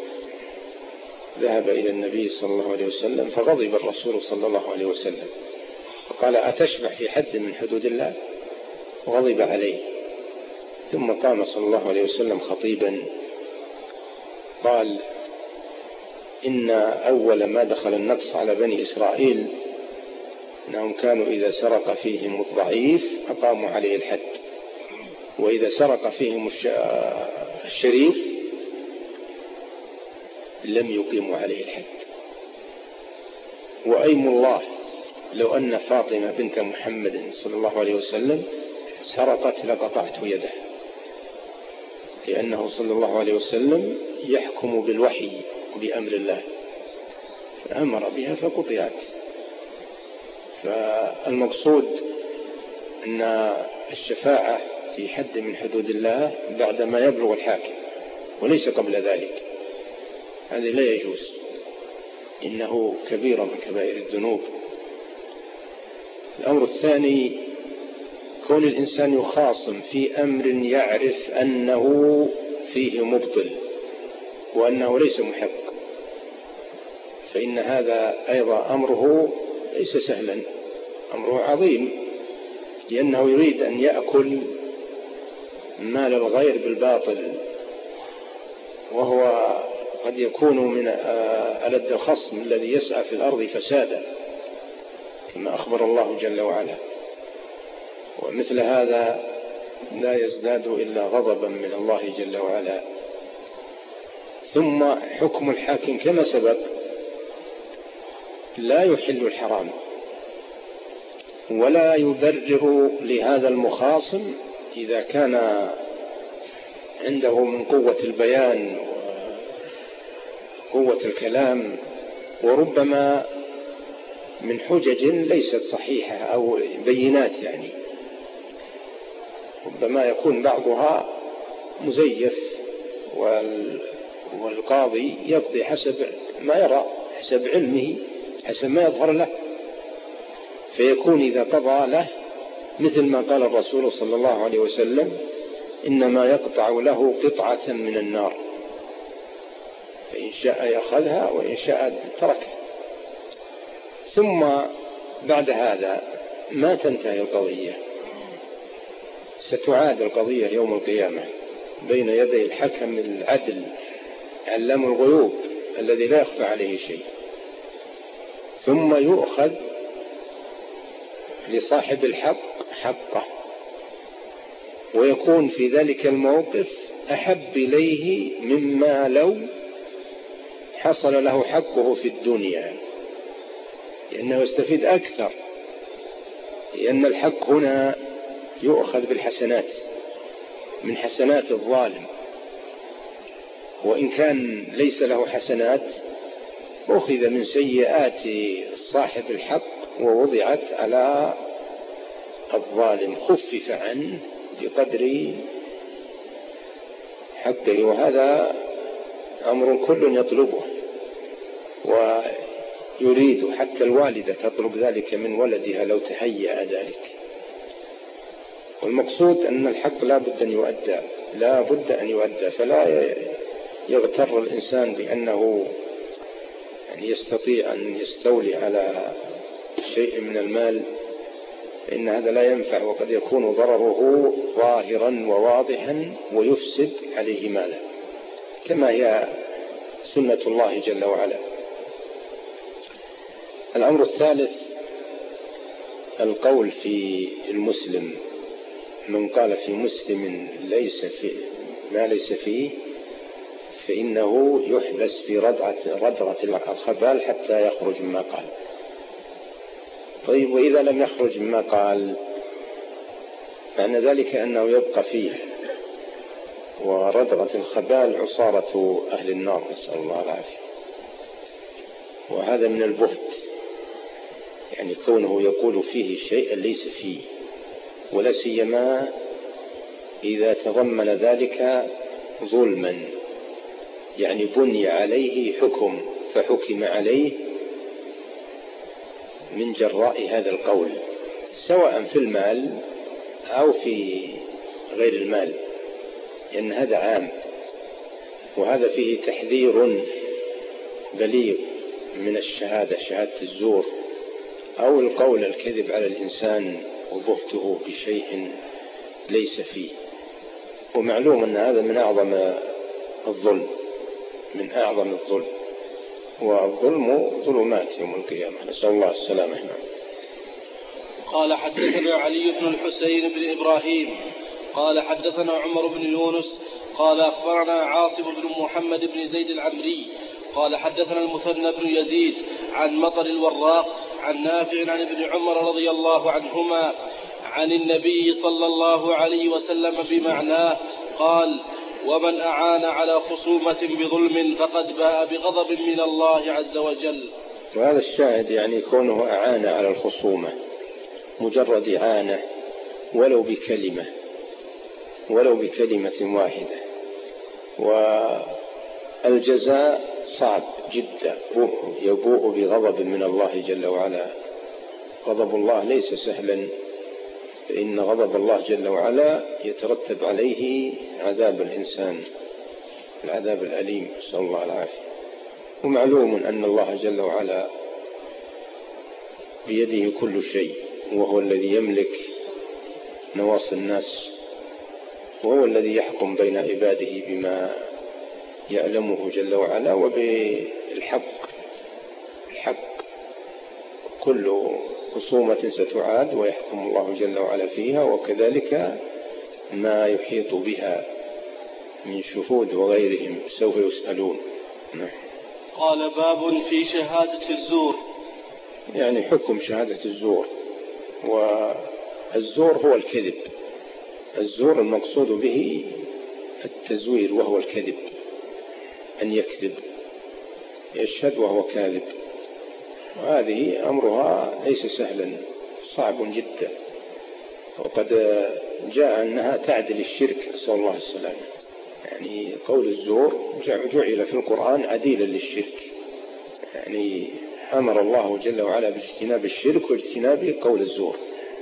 ذهب إلى النبي صلى الله عليه وسلم فغضب الرسول صلى الله عليه وسلم فقال أتشفع في حد من حدود الله؟ وغضب عليه. ثم قام صلى الله عليه وسلم خطيبا قال إن أول ما دخل النقص على بني إسرائيل أنهم كانوا إذا سرق فيهم الضعيف أقاموا عليه الحد، وإذا سرق فيهم الشريف لم يقيموا عليه الحد. وأيم الله لو أن فاطمة بنت محمد صلى الله عليه وسلم سرقت لقطعت يدها، لأنه صلى الله عليه وسلم يحكم بالوحي بأمر الله، فأمر بها فقطعت. فالمقصود أن الشفاعة في حد من حدود الله بعدما يبلغ الحاكم وليس قبل ذلك، هذا لا يجوز، إنه كبيرة من كبائر الذنوب. الأمر الثاني كون الإنسان يخاصم في أمر يعرف أنه فيه مبطل وأنه ليس محق، فإن هذا أيضا أمره ليس سهلا، أمره عظيم، لأنه يريد أن يأكل مال الغير بالباطل، وهو قد يكون من ألد الخصم الذي يسعى في الأرض فسادا كما أخبر الله جل وعلا. ومثل هذا لا يزداد إلا غضبا من الله جل وعلا. ثم حكم الحاكم كما سبق لا يحل الحرام ولا يبرر لهذا المخاصم إذا كان عنده من قوة البيان وقوة الكلام، وربما من حجج ليست صحيحة أو بينات، يعني ربما يكون بعضها مزيف والقاضي يقضي حسب ما يرى، حسب علمه، حسب ما يظهر له، فيكون إذا قضى له مثل ما قال الرسول صلى الله عليه وسلم إنما يقطع له قطعة من النار، فإن شاء يأخذها وإن شاء تركها. ثم بعد هذا ما تنتهي القضية، ستعاد القضية يوم القيامة بين يدي الحكم العدل علام الغيوب الذي لا يخفى عليه شيء، ثم يؤخذ لصاحب الحق حقه، ويكون في ذلك الموقف أحب إليه مما لو حصل له حقه في الدنيا، لأنه يستفيد أكثر، لأن الحق هنا يؤخذ بالحسنات من حسنات الظالم، وإن كان ليس له حسنات أخذ من سيئات صاحب الحق ووضعت على الظالم، خفف عنه بقدر حقه. وهذا أمر كل يطلبه ويريد، حتى الوالدة تطلب ذلك من ولدها لو تهيأ ذلك. والمقصود أن الحق لا بد أن يؤدى، لا بد أن يؤدى، فلا يغتر الإنسان بأنه يعني يستطيع أن يستولي على شيء من المال إن هذا لا ينفع، وقد يكون ضرره ظاهرا وواضحا ويفسد عليه ماله، كما هي سنة الله جل وعلا. الأمر الثالث القول في المسلم، من قال في مسلم ما ليس فيه فإنه يحبس في ردغة الخبال حتى يخرج مما قال. طيب، وإذا لم يخرج مما قال معنى ذلك أنه يبقى فيه، وردغة الخبال عصارة أهل النار، نسأل الله العافية. وهذا من البهت، يعني كونه يقول فيه شيئا ليس فيه، ولا سيما إذا تضمن ذلك ظلما، يعني بني عليه حكم فحكم عليه من جراء هذا القول، سواء في المال أو في غير المال، لأن هذا عام، وهذا فيه تحذير بليغ من الشهادة، شهادة الزور أو القول الكذب على الإنسان وبهته بشيء ليس فيه. ومعلوم أن هذا من أعظم الظلم، من أعظم الظلم، والظلم ظلمات يوم القيامة، نسأل الله السلامة.
قال حدثنا علي بن الحسين بن إبراهيم قال حدثنا عمر بن يونس قال أخبرنا عاصم بن محمد بن زيد العمري قال حدثنا المثنى بن يزيد عن مطر الوراق عن نافع عن ابن عمر رضي الله عنهما عن النبي صلى الله عليه وسلم بمعناه قال: ومن أعان على خصومة بظلم فقد باء بغضب من الله عز وجل.
وهذا الشاهد يعني كونه أعان على الخصومة، مجرد إعانة ولو بكلمة واحدة، والجزاء صعب جدا، يبوء بغضب من الله جل وعلا. غضب الله ليس سهلا، فإن غضب الله جل وعلا يترتب عليه عذاب الإنسان، العذاب الأليم، نسأل الله العافية. ومعلوم أن الله جل وعلا بيده كل شيء، وهو الذي يملك نواصي الناس، وهو الذي يحكم بين عباده بما يعلمه جل وعلا وبالحق. كل خصومة ستعاد ويحكم الله جل وعلا فيها، وكذلك ما يحيط بها من شهود وغيرهم سوف يسألون.
قال: باب في شهادة الزور.
يعني حكم شهادة الزور. والزور هو الكذب، الزور المقصود به التزوير، وهو الكذب، أن يكذب، يشهد وهو كاذب، وهذه أمرها ليس سهلا، صعب جدا، وقد جاء أنها تعدل الشرك، نسأل الله السلامة. يعني قول الزور جعل في القرآن عديلا للشرك، يعني أمر الله جل وعلا باجتناب الشرك واجتناب قول الزور.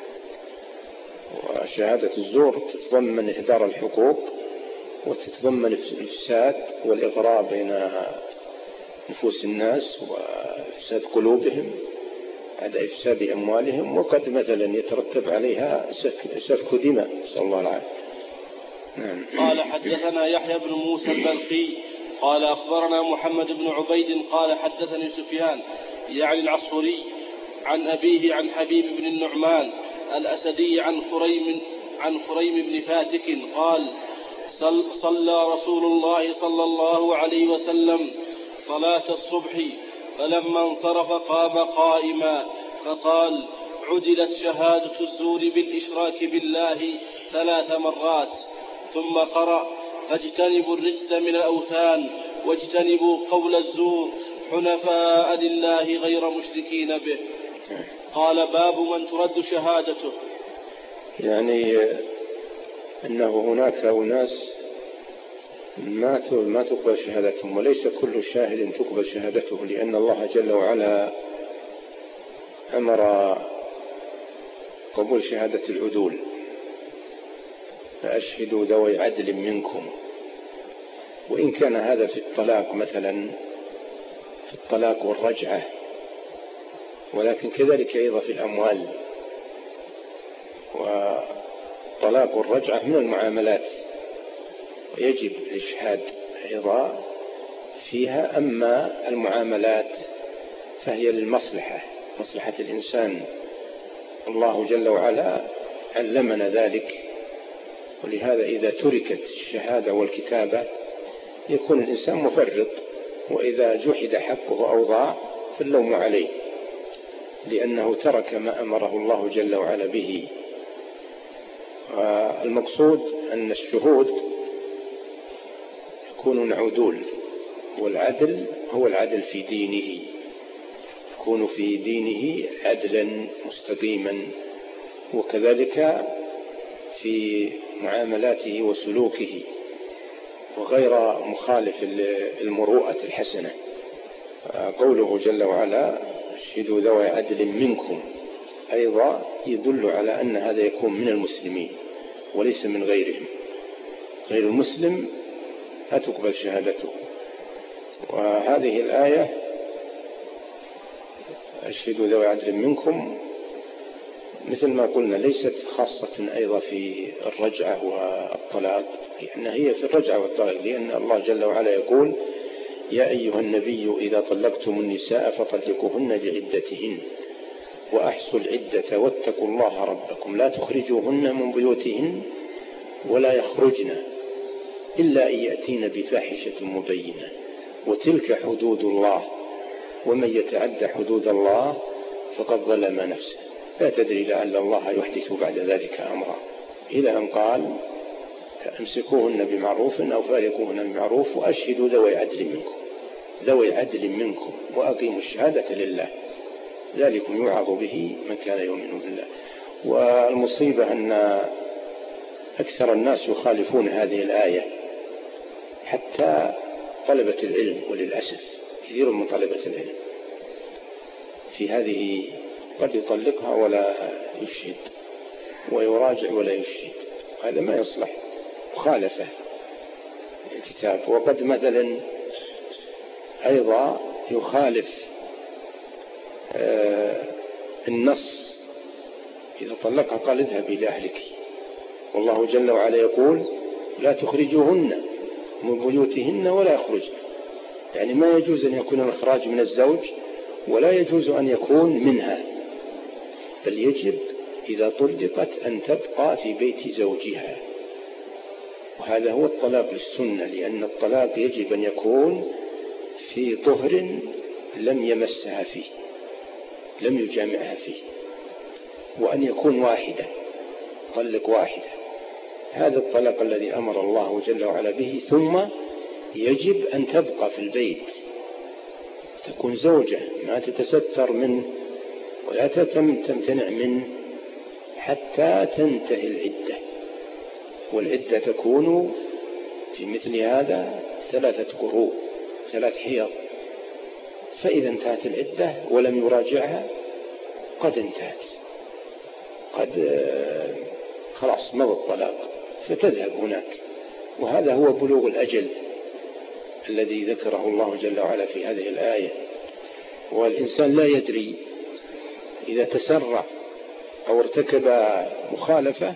وشهادة الزور تتضمن إهدار الحقوق، وتتضمن الإفساد والإغراء بين نفوس الناس وإفساد قلوبهم، هذا إفساد أموالهم، وقد مثلا يترتب عليها سفك دماء، نسأل الله العافية. نعم.
قال حدثنا يحيى بن موسى البلخي قال أخبرنا محمد بن عبيد قال حدثني سفيان يعني العصفوري عن أبيه عن حبيب بن النعمان الأسدي عن خريم بن فاتك قال: صلى رسول الله صلى الله عليه وسلم صلاة الصبح، فلما انصرف قام قائما فقال: عدلت شهادة الزور بالإشراك بالله 3 مرات. ثم قرأ: فاجتنبوا الرجس من الأوثان واجتنبوا قول الزور حنفاء لله غير مشركين به. قال: باب من ترد شهادته.
يعني أنه هناك أناس ما تقبل شهادتهم، وليس كل شاهد تقبل شهادته، لأن الله جل وعلا أمر قبول شهادة العدول: فأشهدوا ذوي عدل منكم. وإن كان هذا في الطلاق مثلا، في الطلاق والرجعة، ولكن كذلك أيضا في الأموال. وطلاق الرجعة من المعاملات ويجب الإشهاد أيضا فيها. أما المعاملات فهي للمصلحة، مصلحة الإنسان، الله جل وعلا علمنا ذلك. ولهذا إذا تركت الشهادة والكتابة يكون الإنسان مفرط، وإذا جحد حقه أو ضاع فاللوم عليه، لأنه ترك ما أمره الله جل وعلا به. المقصود أن الشهود يكونون عدول، والعدل هو العدل في دينه، يكون في دينه عدلا مستقيما، وكذلك في معاملاته وسلوكه، وغير مخالف المروءة الحسنة. قوله جل وعلا اشهدوا ذوي عدل منكم أيضا يدل على أن هذا يكون من المسلمين وليس من غيرهم. غير المسلم لا تقبل شهادته. وهذه الآية اشهدوا ذوي عدل منكم مثل ما قلنا ليست خاصة أيضا في الرجعة والطلاق، لأن هي في الرجعة والطلاق، لأن الله جل وعلا يقول يا أيها النبي إذا طلقتم النساء فطلقوهن لعدتهن وأحصوا العدة واتقوا الله ربكم لا تخرجوهن من بيوتهن ولا يخرجن إلا أن يأتين بفاحشة مبينة وتلك حدود الله ومن يتعد حدود الله فقد ظلم نفسه لا تدري لعل الله يحدث بعد ذلك أمرا، إلى أن قال امسكوهن بمعروف أو فارقوهن بمعروف وأشهدوا ذوي عدل منكم وأقيموا الشهادة لله ذلكم يوعظ به من كان يؤمن بالله. والمصيبة أن أكثر الناس يخالفون هذه الآية، حتى طلبة العلم، وللأسف كثير من طلبة العلم في هذه قد يطلقها ولا يشهد ويراجع ولا يشهد، هذا ما يصلح، مخالفة الكتاب. وقد مثلا أيضا يخالف النص، إذا طلقها قال اذهبي لأهلك، والله جل وعلا يقول لا تخرجوهن من بيوتهن ولا يخرجن، يعني ما يجوز أن يكون الإخراج من الزوج ولا يجوز أن يكون منها، بل يجب إذا طلقت أن تبقى في بيت زوجها. وهذا هو الطلاق للسنة، لأن الطلاق يجب أن يكون في طهر لم يمسها فيه، لم يجامعها فيه، وأن يكون واحدة، طلق واحدة، هذا الطلاق الذي أمر الله جل وعلا به. ثم يجب أن تبقى في البيت، تكون زوجة، ما تتستر منه ولا تمتنع منه حتى تنتهي العدة، والعدة تكون في مثل هذا 3 قروء 3 حيض، فإذا انتهت العدة ولم يراجعها قد انتهت، قد خلاص مضى الطلاق، فتذهب هناك. وهذا هو بلوغ الأجل الذي ذكره الله جل وعلا في هذه الآية. والإنسان لا يدري إذا تسرع أو ارتكب مخالفة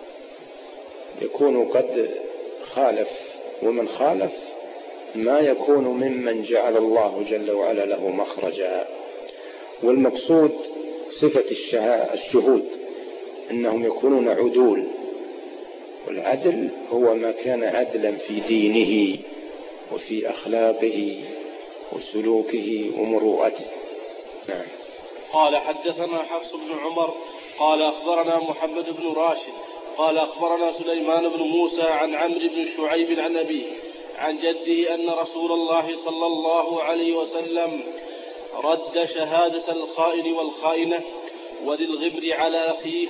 يكون قد خالف، ومن خالف ما يكون ممن جعل الله جل وعلا له مخرجا. والمقصود صفة الشهود أنهم يكونون عدول، والعدل هو ما كان عدلا في دينه وفي أخلاقه وسلوكه ومروءته. نعم.
قال حدثنا حفص بن عمر قال أخبرنا محمد بن راشد قال أخبرنا سليمان بن موسى عن عمرو بن شعيب عن أبيه عن جده أن رسول الله صلى الله عليه وسلم رد شهادة الخائن والخائنة وذي الغبر على أخيه،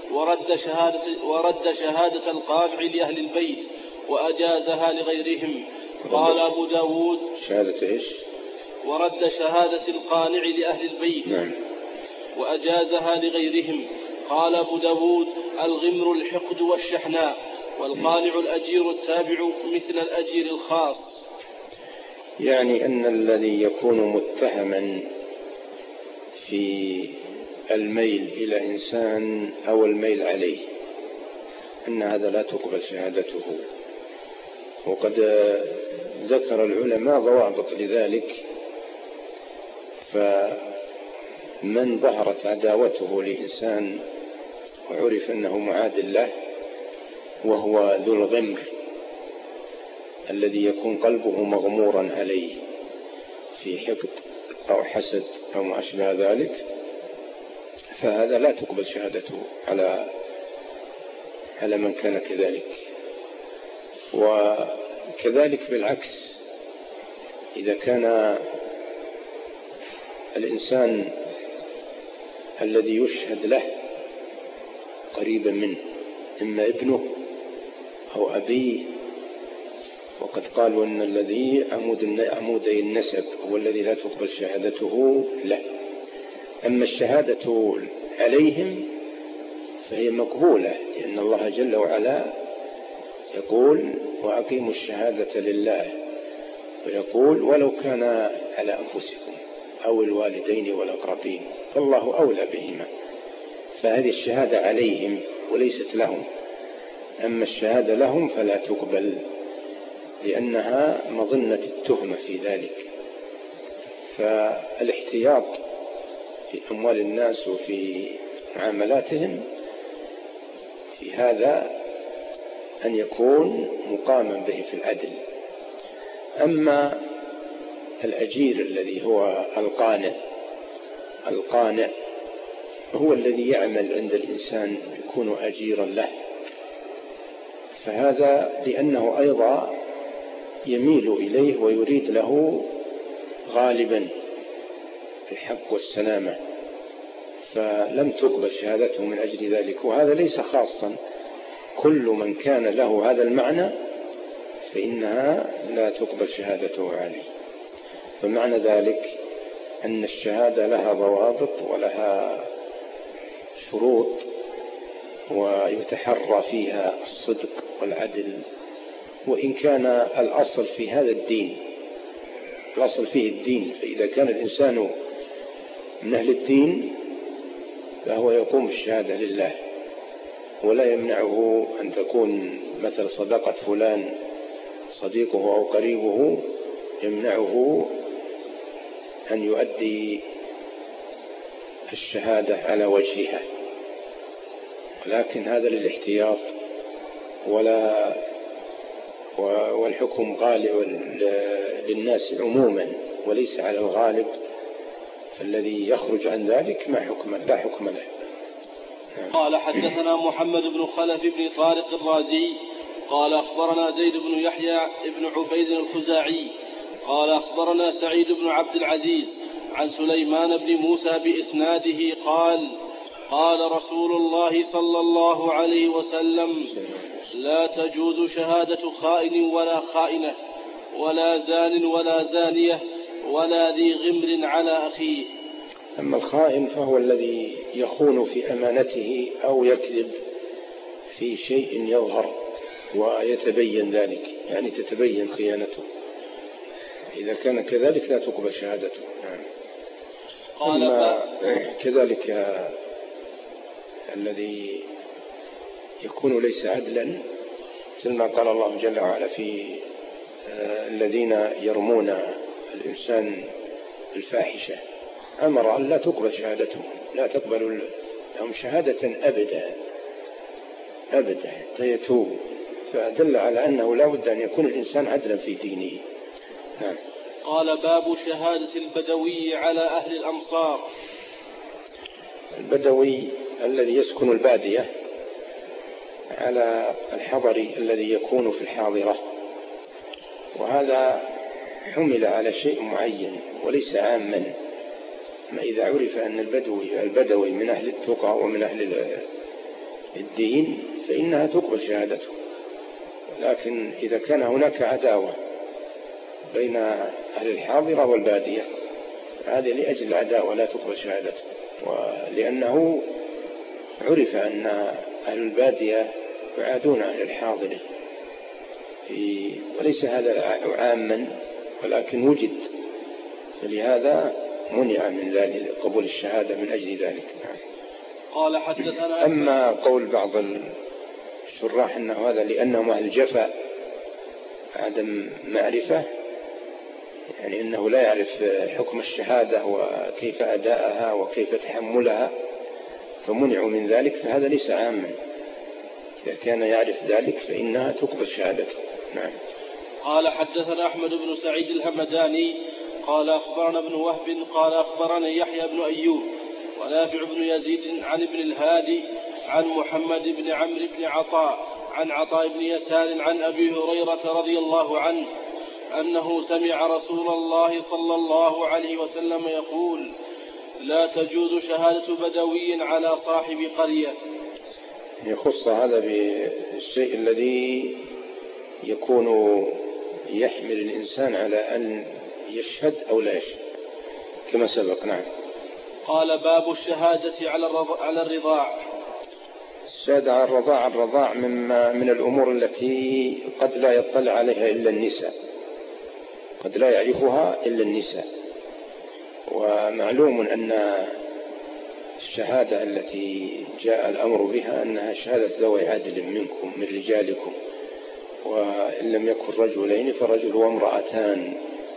ورد شهادة القانع لأهل البيت وأجازها لغيرهم. قال أبو داود
شهادة إيش؟
ورد شهادة القانع لأهل البيت وأجازها لغيرهم. قال أبو داود الغمر الحقد والشحناء، والقانع الأجير التابع مثل الأجير الخاص.
يعني أن الذي يكون متهما في الميل إلى إنسان أو الميل عليه، أن هذا لا تقبل شهادته. وقد ذكر العلماء ضوابط لذلك، فمن ظهرت عداوته لإنسان وعرف أنه معاد له وهو ذو الغمر الذي يكون قلبه مغمورا عليه في حقد أو حسد أو ما أشبه ذلك، فهذا لا تقبل شهادته على من كان كذلك. وكذلك بالعكس، إذا كان الإنسان الذي يشهد له قريبا منه، إما ابنه أو أبيه، وقد قالوا أن الذي عمودي النسب هو الذي لا تقبل شهادته له. أما الشهادة عليهم فهي مقبولة، لأن الله جل وعلا يقول وأقيموا الشهادة لله، ويقول ولو كان على أنفسكم أو الوالدين والأقربين فالله أولى بهما. فهذه الشهادة عليهم وليست لهم. أما الشهادة لهم فلا تقبل، لأنها مظنة التهمة في ذلك. فالاحتياط في أموال الناس وفي معاملاتهم في هذا أن يكون مقاما به في العدل. أما الأجير الذي هو القانع هو الذي يعمل عند الإنسان يكون أجيرا له، فهذا لأنه أيضا يميل إليه ويريد له غالبا في الحق والسلامة، فلم تقبل شهادته من أجل ذلك. وهذا ليس خاصا، كل من كان له هذا المعنى فإنها لا تقبل شهادته عليه. فمعنى ذلك أن الشهادة لها ضوابط ولها شروط، ويتحرى فيها الصدق والعدل. وإن كان الأصل في هذا الدين، الأصل فيه الدين، فإذا كان الإنسان من أهل الدين فهو يقوم بالشهادة لله، ولا يمنعه أن تكون مثل صدقة فلان صديقه أو قريبه يمنعه أن يؤدي الشهادة على وجهها، ولكن هذا للاحتياط، والحكم غالب للناس عموما وليس على الغالب، فالذي يخرج عن ذلك لا حكم له.
قال حدثنا محمد بن خلف بن طارق الرازي قال أخبرنا زيد بن يحيى بن عبيد الخزاعي قال أخبرنا سعيد بن عبد العزيز عن سليمان بن موسى بإسناده قال قال رسول الله صلى الله عليه وسلم لا تجوز شهادة خائن ولا خائنة ولا زان ولا زانية ولا ذي غمر على أخيه.
أما الخائن فهو الذي يخون في أمانته أو يكذب في شيء يظهر ويتبين ذلك، يعني تتبين خيانته، إذا كان كذلك لا تقبل شهادته. أما كذلك الذي يكون ليس عدلا، مثل ما قال الله جل وعلا في الذين يرمون الإنسان الفاحشة، أمر أن لا تقبل شهادته، لا تقبل لهم شهادة أبدا حتى يتوب، فدل على أنه لا بد أن يكون الإنسان عدلا في دينه. نعم.
قال باب شهادة البدوي على أهل الأمصار.
البدوي الذي يسكن البادية على الحضر الذي يكون في الحاضرة، وهذا حمل على شيء معين وليس عاما. ما إذا عرف أن البدوي من أهل التقى ومن أهل الدين فإنها تقبل شهادته، لكن إذا كان هناك عداوة بين أهل الحاضرة والبادية هذه لأجل العداوة لا تقبل شهادته، ولأنه عرف أن أهل البادية يعادون أهل الحاضرة، وليس هذا عاما ولكن وجد، فلهذا منع من ذلك قبول الشهادة من أجل ذلك.
قال حدثنا.
أما قول بعض الشراح أنه هذا لأنهم أهل جفاء عدم معرفة، يعني أنه لا يعرف حكم الشهادة وكيف أداءها وكيف تحملها فمنعوا من ذلك، فهذا ليس عاما. إذا كان يعرف ذلك فإنها تقبل شهادته. نعم.
قال حدثنا أحمد بن سعيد الهمداني قال أخبرنا ابن وهب قال أخبرني يحيى بن أيوب ونافع بن يزيد عن ابن الهادي عن محمد بن عمرو بن عطاء عن عطاء بن يسار عن أبي هريرة رضي الله عنه أنه سمع رسول الله صلى الله عليه وسلم يقول: لا تجوز شهادة بدوي على صاحب قرية.
يخص هذا بالشيء الذي يكون يحمل الإنسان على أن يشهد أو لا يشهد كما سبق. نعم.
قال: باب الشهادة على الرضاع.
الشهادة على الرضاع من الأمور التي قد لا يطلع عليها إلا النساء، قد لا يعرفها إلا النساء. ومعلوم أن الشهادة التي جاء الأمر بها أنها شهادة ذوي عدل منكم من رجالكم، وإن لم يكن رجلين فرجل وامرأتان،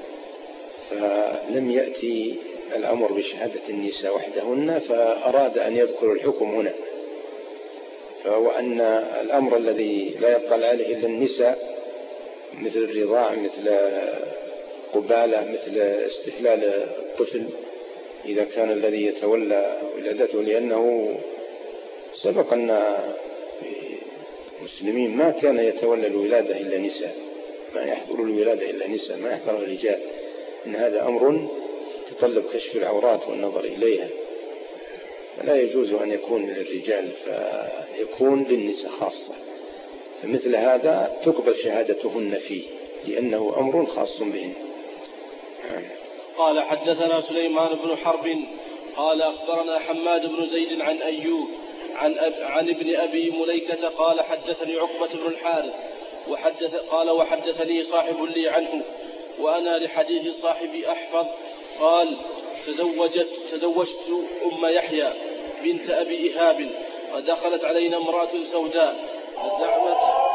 فلم يأتي الأمر بشهادة النساء وحدهن، فأراد أن يذكر الحكم هنا، فهو أن الأمر الذي لا يطلع عليه إلا النساء مثل الرضاع، مثل قبالة، مثل استحلال الطفل إذا كان الذي يتولى ولادته، لأنه سبق أن المسلمين ما كان يتولى الولادة إلا نساء، ما يحضر الولادة إلا نساء، ما يحضر الرجال، إن هذا أمر يتطلب كشف العورات والنظر إليها، فلا يجوز أن يكون من الرجال، فيكون للنساء خاصة، فمثل هذا تقبل شهادتهن فيه لأنه أمر خاص بهن.
قال حدثنا سليمان بن حرب قال أخبرنا حماد بن زيد عن أيوب عن ابن أبي مليكة قال حدثني عقبة بن الحارث وحدثني صاحب لي عنه وأنا لحديث صاحبي أحفظ قال: تزوجت أم يحيى بنت أبي إهاب، ودخلت علينا امرأة سوداء فزعمت